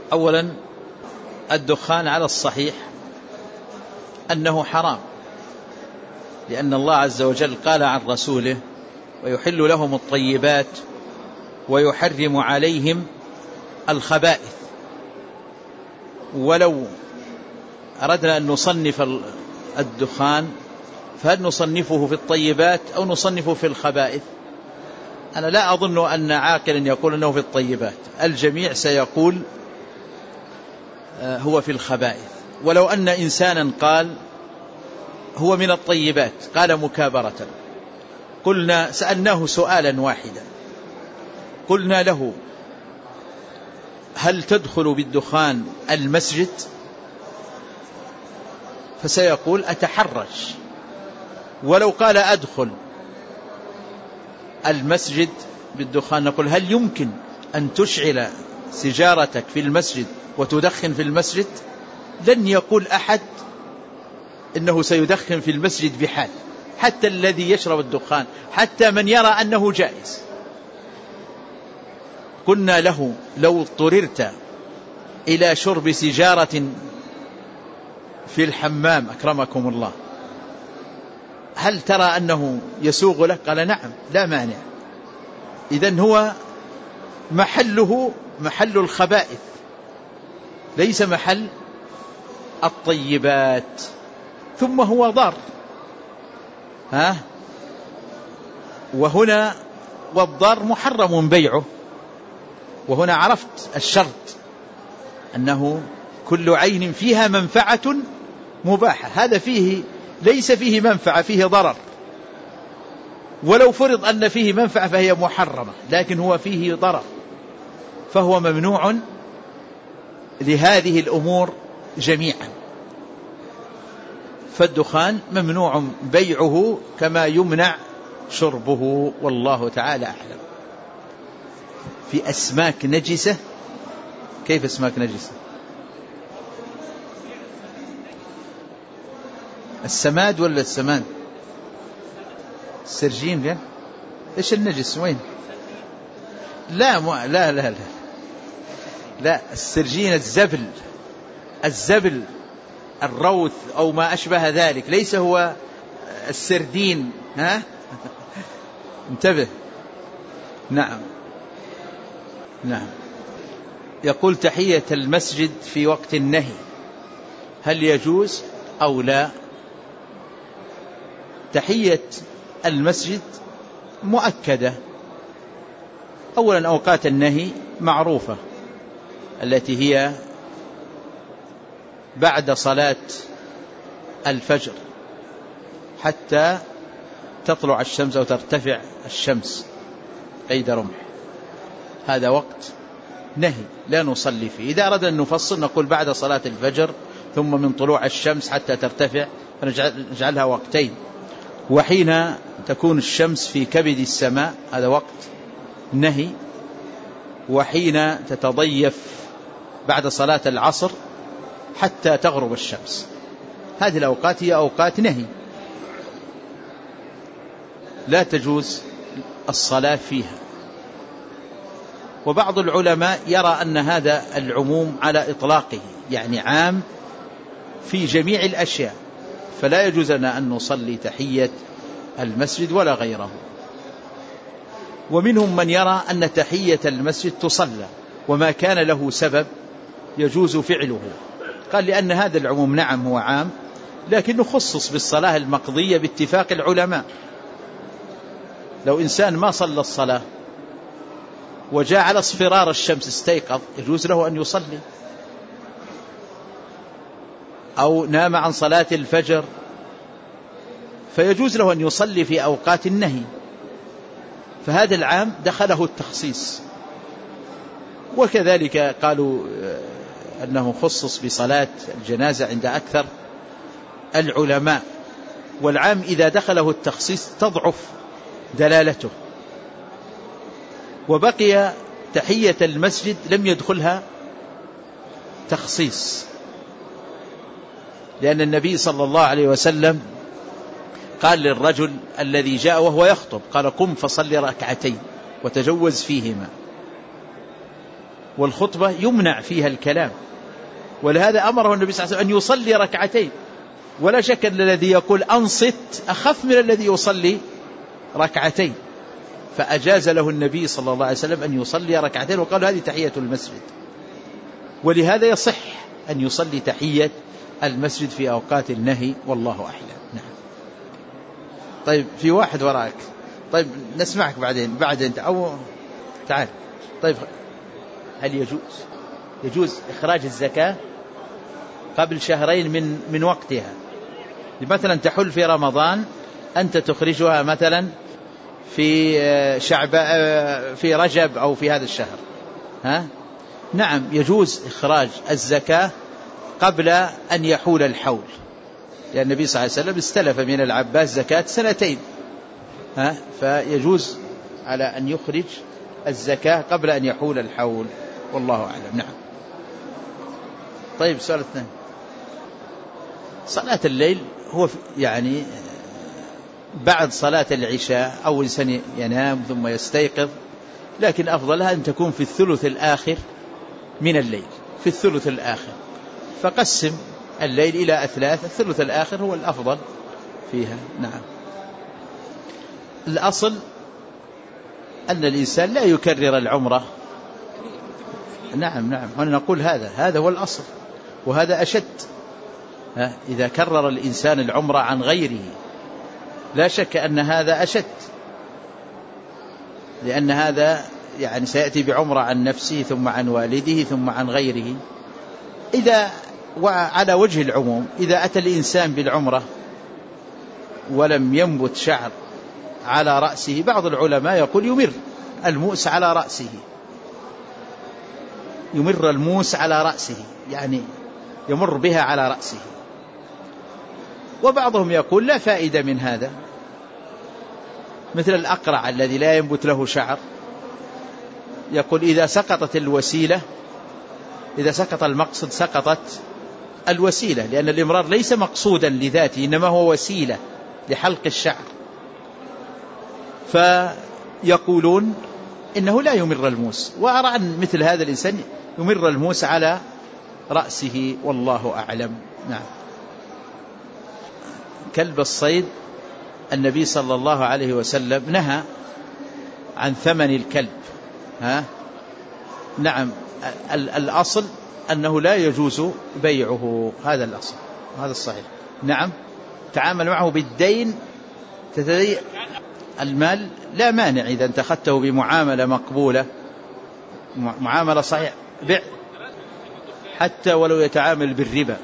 أولا الدخان على الصحيح أنه حرام، لأن الله عز وجل قال عن رسوله: ويحل لهم الطيبات ويحرم عليهم الخبائث. ولو أردنا أن نصنف الدخان فهل نصنفه في الطيبات أو نصنفه في الخبائث؟ أنا لا أظن أن عاقلا يقول أنه في الطيبات، الجميع سيقول هو في الخبائث. ولو أن إنسانا قال هو من الطيبات، قال مكابرة، قلنا سألناه سؤالا واحدا، قلنا له: هل تدخل بالدخان المسجد؟ فسيقول: أتحرج. ولو قال أدخل المسجد بالدخان، نقول: هل يمكن أن تشعل سجارتك في المسجد وتدخن في المسجد؟ لن يقول أحد إنه سيدخن في المسجد بحال، حتى الذي يشرب الدخان، حتى من يرى أنه جائز. قلنا له: لو اضطررت إلى شرب سجارة في الحمام أكرمكم الله، هل ترى أنه يسوغ لك؟ قال: نعم، لا مانع. إذن هو محله محل الخبائث، ليس محل الطيبات، ثم هو ضار. وهنا والضار محرم بيعه، وهنا عرفت الشرط أنه كل عين فيها منفعة مباحة، هذا فيه ليس فيه منفعة، فيه ضرر. ولو فرض أن فيه منفعة فهي محرمة، لكن هو فيه ضرر، فهو ممنوع لهذه الأمور جميعا. فالدخان ممنوع بيعه كما يمنع شربه، والله تعالى أعلم. في أسماك نجسة. كيف أسماك نجسة؟ السماد ولا السمان؟ السرجين ده إيش النجس وين؟ لا لا لا لا لا، السرجين الزبل الروث أو ما أشبه ذلك، ليس هو السردين. انتبه. نعم. يقول: تحية المسجد في وقت النهي هل يجوز أو لا؟ تحية المسجد مؤكدة. أولا أوقات النهي معروفة، التي هي بعد صلاة الفجر حتى تطلع الشمس أو ترتفع الشمس قيد رمح، هذا وقت نهي لا نصلي فيه. إذا أردنا أن نفصل نقول بعد صلاة الفجر ثم من طلوع الشمس حتى ترتفع، فنجعلها وقتين. وحين تكون الشمس في كبد السماء هذا وقت نهي. وحين تتضيف بعد صلاة العصر حتى تغرب الشمس، هذه الأوقات هي أوقات نهي لا تجوز الصلاة فيها. وبعض العلماء يرى أن هذا العموم على إطلاقه، يعني عام في جميع الأشياء، فلا يجوز لنا أن نصلي تحية المسجد ولا غيره. ومنهم من يرى أن تحية المسجد تصلى، وما كان له سبب يجوز فعله. قال: لأن هذا العموم نعم هو عام، لكنه خصص بالصلاة المقضية باتفاق العلماء. لو إنسان ما صلى الصلاة وجاء على اصفرار الشمس استيقظ، يجوز له أن يصلي. أو نام عن صلاة الفجر فيجوز له أن يصلي في أوقات النهي، فهذا العام دخله التخصيص. وكذلك قالوا أنه خصص بصلاة الجنازة عند أكثر العلماء. والعام إذا دخله التخصيص تضعف دلالته. وبقي تحية المسجد لم يدخلها تخصيص، لأن النبي صلى الله عليه وسلم قال للرجل الذي جاء وهو يخطب، قال: قم فصل ركعتين وتجوز فيهما. والخطبة يمنع فيها الكلام، ولهذا أمره النبي صلى الله عليه وسلم أن يصلي ركعتين. ولا شك أن الذي يقول أنصت أخف من الذي يصلي ركعتين، فأجاز له النبي صلى الله عليه وسلم أن يصلي ركعتين، وقال هذه تحية المسجد. ولهذا يصح أن يصلي تحية المسجد في أوقات النهي، والله أعلم. نعم. طيب في واحد وراك، طيب نسمعك بعدين أو تعال. طيب هل يجوز إخراج الزكاة قبل شهرين من وقتها؟ مثلا تحل في رمضان، أنت تخرجها مثلا في في رجب أو في هذا الشهر، ها؟ نعم يجوز إخراج الزكاة قبل أن يحول الحول، لأن النبي صلى الله عليه وسلم استلف من العباس زكاة 2 سنين، ها؟ فيجوز على أن يخرج الزكاة قبل أن يحول الحول، والله أعلم. نعم. طيب السؤال الثاني، صلاة الليل هو يعني بعد صلاة العشاء أو إنسان ينام ثم يستيقظ، لكن أفضلها أن تكون في الثلث الآخر من الليل، في الثلث الآخر، فقسم الليل إلى أثلاث، الثلث الآخر هو الأفضل فيها. نعم. الأصل أن الإنسان لا يكرر العمرة. نعم أنا نقول هذا هو الأصل، وهذا أشد. إذا كرر الإنسان العمرة عن غيره لا شك أن هذا أشد، لأن هذا يعني سيأتي بعمرة عن نفسه ثم عن والده ثم عن غيره. إذا وعلى وجه العموم إذا أتى الإنسان بالعمرة ولم ينبت شعر على رأسه، بعض العلماء يقول يمر الموس على رأسه، يمر الموس على رأسه، يعني يمر بها على رأسه. وبعضهم يقول لا فائدة من هذا، مثل الأقرع الذي لا ينبت له شعر، يقول إذا سقطت الوسيلة، إذا سقط المقصد سقطت الوسيلة، لأن الإمرار ليس مقصودا لذاته، إنما هو وسيلة لحلق الشعر. فيقولون إنه لا يمر الموس، وأرى أن مثل هذا الإنسان يمر الموس على رأسه، والله أعلم. نعم. كلب الصيد، النبي صلى الله عليه وسلم نهى عن ثمن الكلب، نعم. الأصل أنه لا يجوز بيعه، هذا الأصل، هذا الصحيح. نعم. تعامل معه بالدين، تتضيع المال لا مانع إذا انتخذته بمعاملة مقبولة، معاملة صحيح، بيع حتى ولو يتعامل بالربا،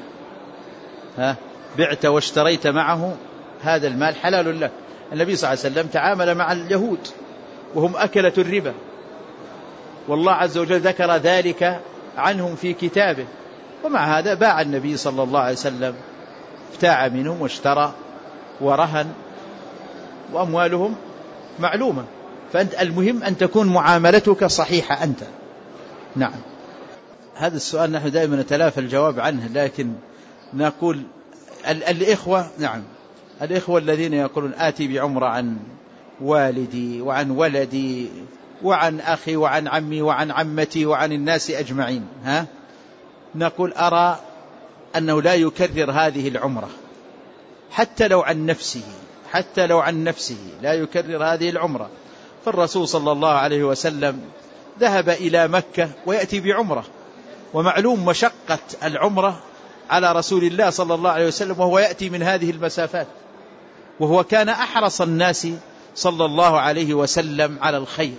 بعت واشتريت معه، هذا المال حلال له. النبي صلى الله عليه وسلم تعامل مع اليهود وهم أكلة الربا، والله عز وجل ذكر ذلك عنهم في كتابه، ومع هذا باع النبي صلى الله عليه وسلم، ابتاع منهم واشترى ورهن، وأموالهم معلومة. فأنت المهم أن تكون معاملتك صحيحة أنت. نعم. هذا السؤال نحن دائما نتلافى الجواب عنه، لكن نقول الإخوة، نعم، الإخوة الذين يقولون آتي بعمرة عن والدي وعن ولدي وعن أخي وعن عمي وعن عمتي وعن الناس أجمعين، نقول أرى أنه لا يكرر هذه العمرة حتى لو عن نفسه، لا يكرر هذه العمرة. فالرسول صلى الله عليه وسلم ذهب إلى مكة ويأتي بعمرة، ومعلوم مشقة العمرة على رسول الله صلى الله عليه وسلم، وهو يأتي من هذه المسافات، وهو كان أحرص الناس صلى الله عليه وسلم على الخير،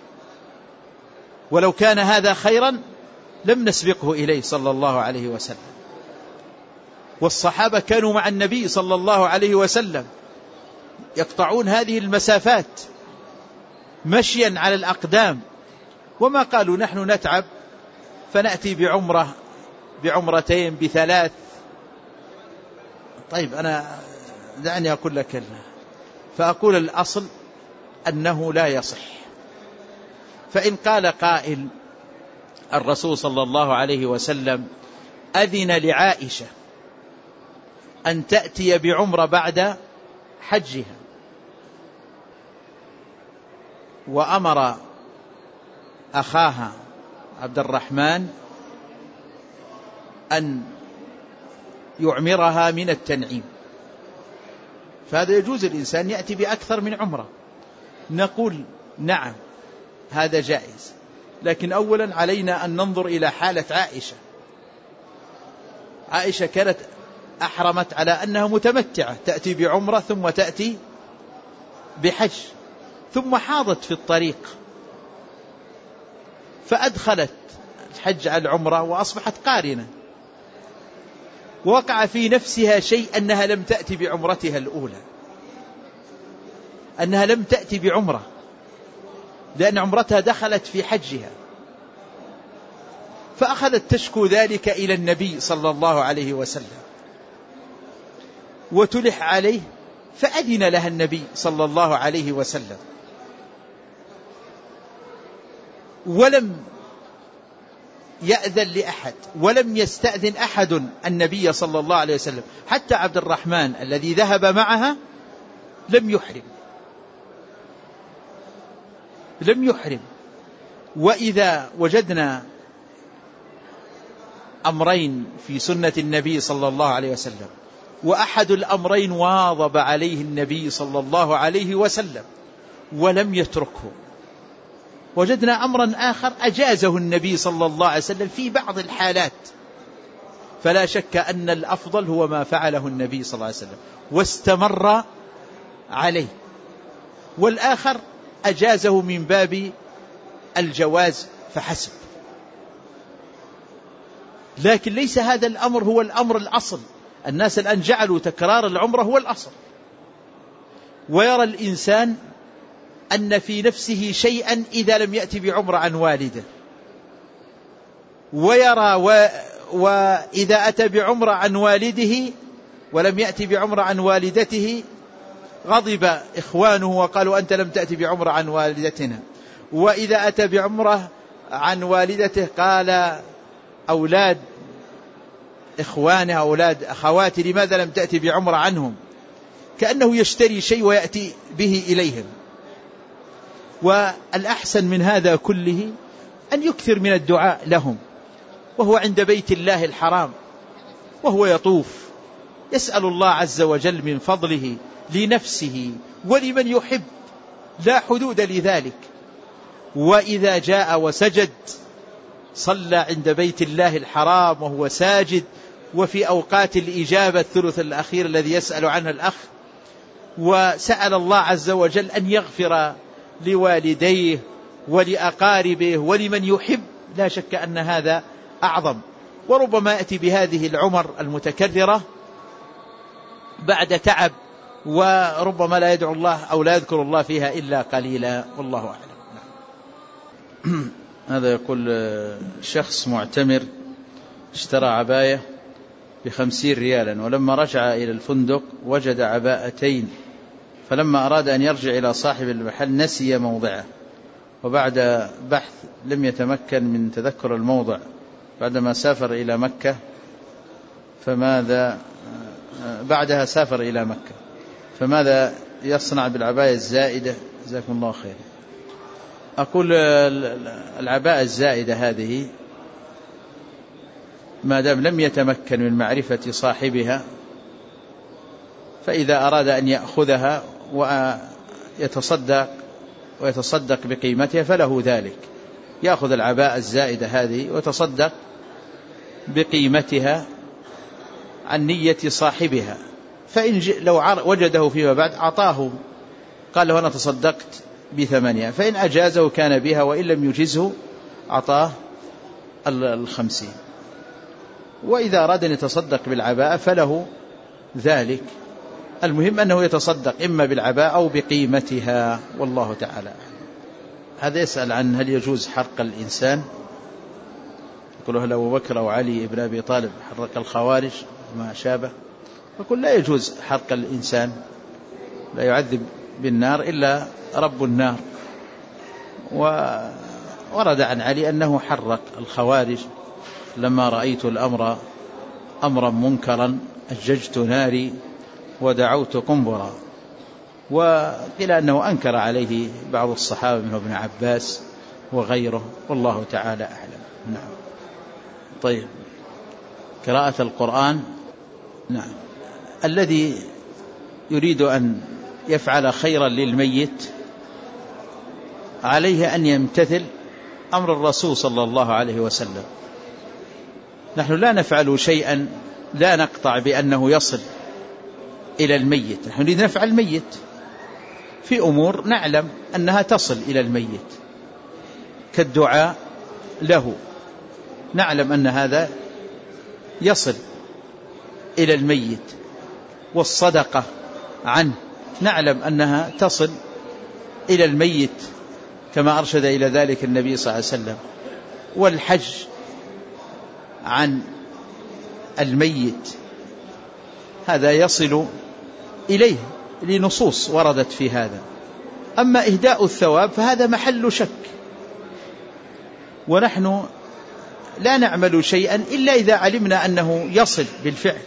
ولو كان هذا خيرا لم نسبقه إليه صلى الله عليه وسلم. والصحابة كانوا مع النبي صلى الله عليه وسلم يقطعون هذه المسافات مشيا على الأقدام، وما قالوا نحن نتعب فنأتي بعمرتين ب3. طيب أنا دعني أقول لك، فأقول الأصل أنه لا يصح. فإن قال قائل الرسول صلى الله عليه وسلم أذن لعائشة أن تأتي بعمرة بعد حجها، وأمر أخاها عبد الرحمن أن يعمرها من التنعيم، فهذا يجوز الإنسان يأتي بأكثر من عمرة. نقول نعم هذا جائز، لكن أولا علينا أن ننظر إلى حالة عائشة. عائشة كانت أحرمت على أنها متمتعة، تأتي بعمرة ثم تأتي بحج، ثم حاضت في الطريق فأدخلت الحج على العمرة وأصبحت قارنة، ووقع في نفسها شيء أنها لم تأتي بعمرتها الأولى، أنها لم تأتي بعمرة، لأن عمرتها دخلت في حجها، فأخذت تشكو ذلك إلى النبي صلى الله عليه وسلم وتلح عليه، فأذن لها النبي صلى الله عليه وسلم، ولم يأذن لأحد ولم يستأذن أحد النبي صلى الله عليه وسلم، حتى عبد الرحمن الذي ذهب معها لم يحرم. وإذا وجدنا أمرين في سنة النبي صلى الله عليه وسلم، وأحد الأمرين واظب عليه النبي صلى الله عليه وسلم ولم يتركه، وجدنا أمرا آخر أجازه النبي صلى الله عليه وسلم في بعض الحالات، فلا شك أن الأفضل هو ما فعله النبي صلى الله عليه وسلم واستمر عليه، والآخر أجازه من باب الجواز فحسب. لكن ليس هذا الأمر هو الأمر الأصل. الناس الآن جعلوا تكرار العمرة هو الأصل، ويرى الإنسان أن في نفسه شيئا إذا لم يأتي بعمرة عن والده، ويرى وإذا أتى بعمرة عن والده ولم يأتي بعمرة عن والدته غضب إخوانه وقالوا أنت لم تأتي بعمرة عن والدتنا، وإذا أتى بعمرة عن والدته قال أولاد إخوانه أولاد أخواته لماذا لم تأتي بعمرة عنهم، كأنه يشتري شيء ويأتي به إليهم. والأحسن من هذا كله أن يكثر من الدعاء لهم، وهو عند بيت الله الحرام وهو يطوف يسأل الله عز وجل من فضله لنفسه ولمن يحب، لا حدود لذلك. وإذا جاء وسجد صلى عند بيت الله الحرام وهو ساجد، وفي أوقات الإجابة الثلث الأخير الذي يسأل عنه الأخ، وسأل الله عز وجل أن يغفر لوالديه ولأقاربه ولمن يحب، لا شك أن هذا أعظم. وربما يأتي بهذه العمر المتكررة بعد تعب، وربما لا يدعو الله أو لا يذكر الله فيها إلا قليلا، والله أعلم. هذا يقول شخص معتمر اشترى عباية ب50 ريالا، ولما رجع إلى الفندق وجد عباءتين، فلما أراد أن يرجع إلى صاحب المحل نسي موضعه، وبعد بحث لم يتمكن من تذكر الموضع بعدما سافر إلى مكة، بعدها سافر إلى مكة، فماذا يصنع بالعباية الزائدة؟ جزاكم الله خير. أقول العباءة الزائدة هذه ما دام لم يتمكن من معرفة صاحبها، فإذا أراد أن يأخذها ويتصدق بقيمتها فله ذلك، يأخذ العباءة الزائدة هذه ويتصدق بقيمتها عن نية صاحبها، فإن لو وجده فيما بعد أعطاه قال له أنا تصدقت ب8، فإن أجازه كان بها، وإن لم يجزه أعطاه 50. وإذا أراد أن يتصدق بالعباءة فله ذلك، المهم أنه يتصدق إما بالعباءة أو بقيمتها، والله تعالى. هذا يسأل عن هل يجوز حرق الإنسان، يقول هل أبو بكر أو علي بن أبي طالب حرق الخوارج ما شابه، يقول لا يجوز حرق الإنسان، لا يعذب بالنار إلا رب النار. وورد عن علي أنه حرق الخوارج لما رأيت الأمر أمرا منكرا أججت ناري ودعوت قنبرا، وقيل أنه أنكر عليه بعض الصحابة منه ابن عباس وغيره، والله تعالى أعلم. نعم. طيب، قراءة القرآن. نعم. الذي يريد أن يفعل خيرا للميت عليه أن يمتثل أمر الرسول صلى الله عليه وسلم. نحن لا نفعل شيئا لا نقطع بأنه يصل إلى الميت، نحن نريد نفعل الميت في أمور نعلم أنها تصل إلى الميت كالدعاء له، نعلم أن هذا يصل إلى الميت، والصدقة عنه نعلم أنها تصل إلى الميت كما أرشد إلى ذلك النبي صلى الله عليه وسلم، والحج عن الميت هذا يصل إليه لنصوص وردت في هذا. أما إهداء الثواب فهذا محل شك، ونحن لا نعمل شيئا إلا إذا علمنا أنه يصل بالفعل.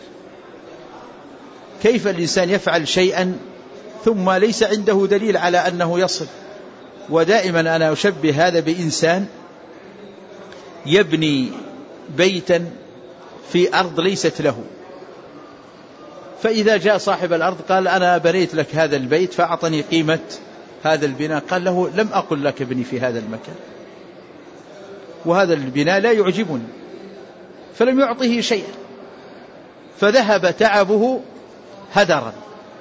كيف الإنسان يفعل شيئا ثم ليس عنده دليل على أنه يصل؟ ودائما أنا أشبه هذا بإنسان يبني بيتا في أرض ليست له، فإذا جاء صاحب الأرض قال أنا بنيت لك هذا البيت فأعطني قيمة هذا البناء، قال له لم أقل لك ابني في هذا المكان، وهذا البناء لا يعجبني، فلم يعطه شيئا، فذهب تعبه هدرا.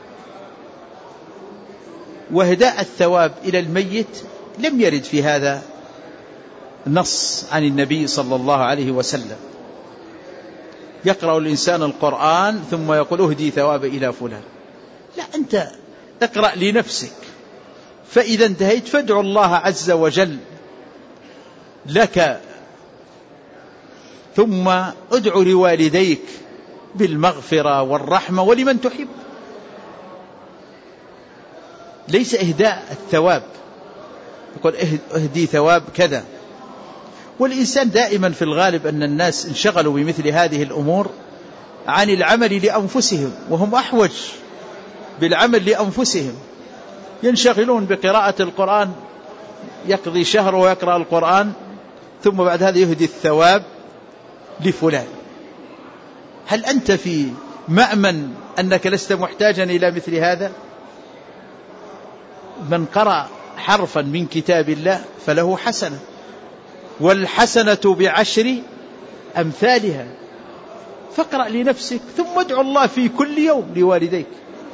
وإهداء الثواب إلى الميت لم يرد في هذا نص عن النبي صلى الله عليه وسلم. يقرأ الإنسان القرآن ثم يقول أهدي ثواب إلى فلان، لا، أنت اقرأ لنفسك، فإذا انتهيت فادعو الله عز وجل لك، ثم ادعو لوالديك بالمغفرة والرحمة ولمن تحب. ليس إهداء الثواب يقول اهدي ثواب كذا. والإنسان دائما في الغالب أن الناس انشغلوا بمثل هذه الأمور عن العمل لأنفسهم، وهم أحوج بالعمل لأنفسهم. ينشغلون بقراءة القرآن، يقضي شهر ويقرأ القرآن ثم بعد هذا يهدي الثواب لفلان. هل أنت في مأمن أنك لست محتاجا إلى مثل هذا؟ من قرأ حرفا من كتاب الله فله حسنة، والحسنة بعشر أمثالها. فاقرأ لنفسك ثم ادعو الله في كل يوم لوالديك،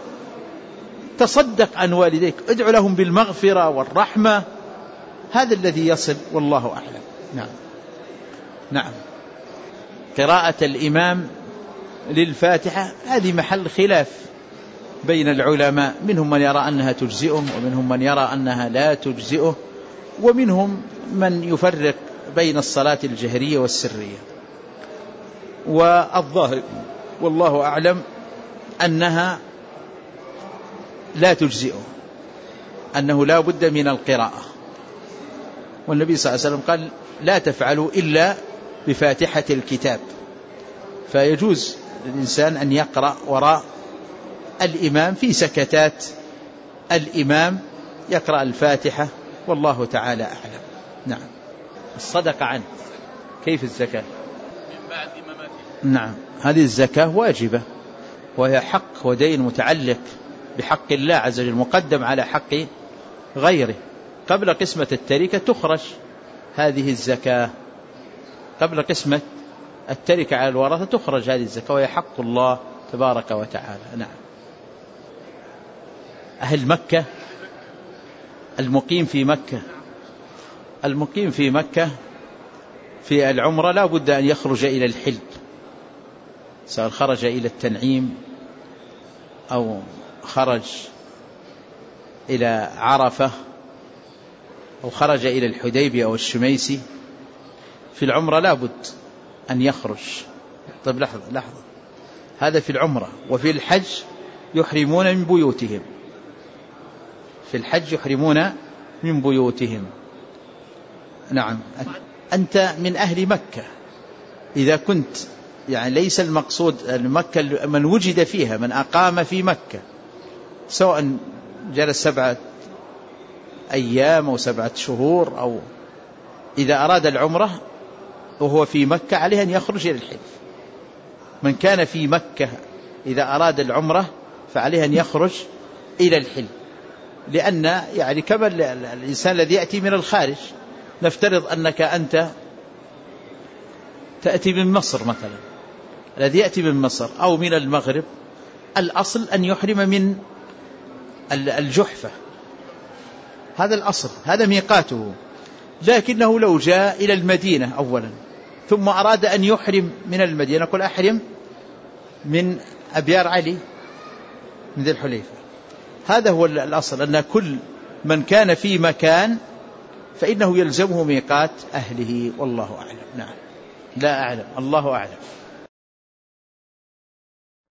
تصدق عن والديك، ادعو لهم بالمغفرة والرحمة، هذا الذي يصل، والله أعلم. نعم. نعم. قراءة الإمام للفاتحة هذه محل خلاف بين العلماء، منهم من يرى أنها تجزئه، ومنهم من يرى أنها لا تجزئه، ومنهم من يفرق بين الصلاة الجهرية والسرية. والظاهر والله أعلم أنها لا تجزئه، أنه لا بد من القراءة، والنبي صلى الله عليه وسلم قال لا تفعلوا إلا بفاتحة الكتاب، فيجوز للإنسان أن يقرأ وراء الإمام في سكتات الإمام، يقرأ الفاتحة، والله تعالى أعلم. نعم. الصدقة عنه، كيف الزكاة؟ من بعد إمامته. نعم، هذه الزكاة واجبة، وهي حق ودين متعلق بحق الله عز وجل، مقدم على حق غيره. قبل قسمة التركة تخرج هذه الزكاة، قبل قسمة التركة على الورثة تخرج هذه الزكاة، وهي حق الله تبارك وتعالى. نعم. أهل مكة، المقيم في مكة، المقيم في مكة في العمرة لا بد أن يخرج إلى الحل، سواء خرج إلى التنعيم أو خرج إلى عرفة أو خرج إلى الحديبية أو الشميسي. في العمرة لا بد أن يخرج. طيب لحظة، هذا في العمرة. وفي الحج يحرمون من بيوتهم، في الحج يحرمون من بيوتهم. نعم. أنت من أهل مكة إذا كنت، يعني ليس المقصود مكة من وجد فيها، من أقام في مكة، سواء جلس 7 أيام أو 7 شهور، أو إذا أراد العمرة وهو في مكة عليه أن يخرج إلى الحل. من كان في مكة إذا أراد العمرة فعليه أن يخرج إلى الحل، لأن يعني كما الإنسان الذي يأتي من الخارج، نفترض أنك أنت تأتي من مصر مثلا، الذي يأتي من مصر أو من المغرب الأصل أن يحرم من الجحفة، هذا الأصل، هذا ميقاته. لكنه لو جاء إلى المدينة أولا ثم أراد أن يحرم من المدينة، قل أحرم من أبيار علي من ذي الحليفة. هذا هو الأصل، أن كل من كان في مكان فإنه يلزمه ميقات أهله، والله أعلم. نعم، لا أعلم، الله أعلم.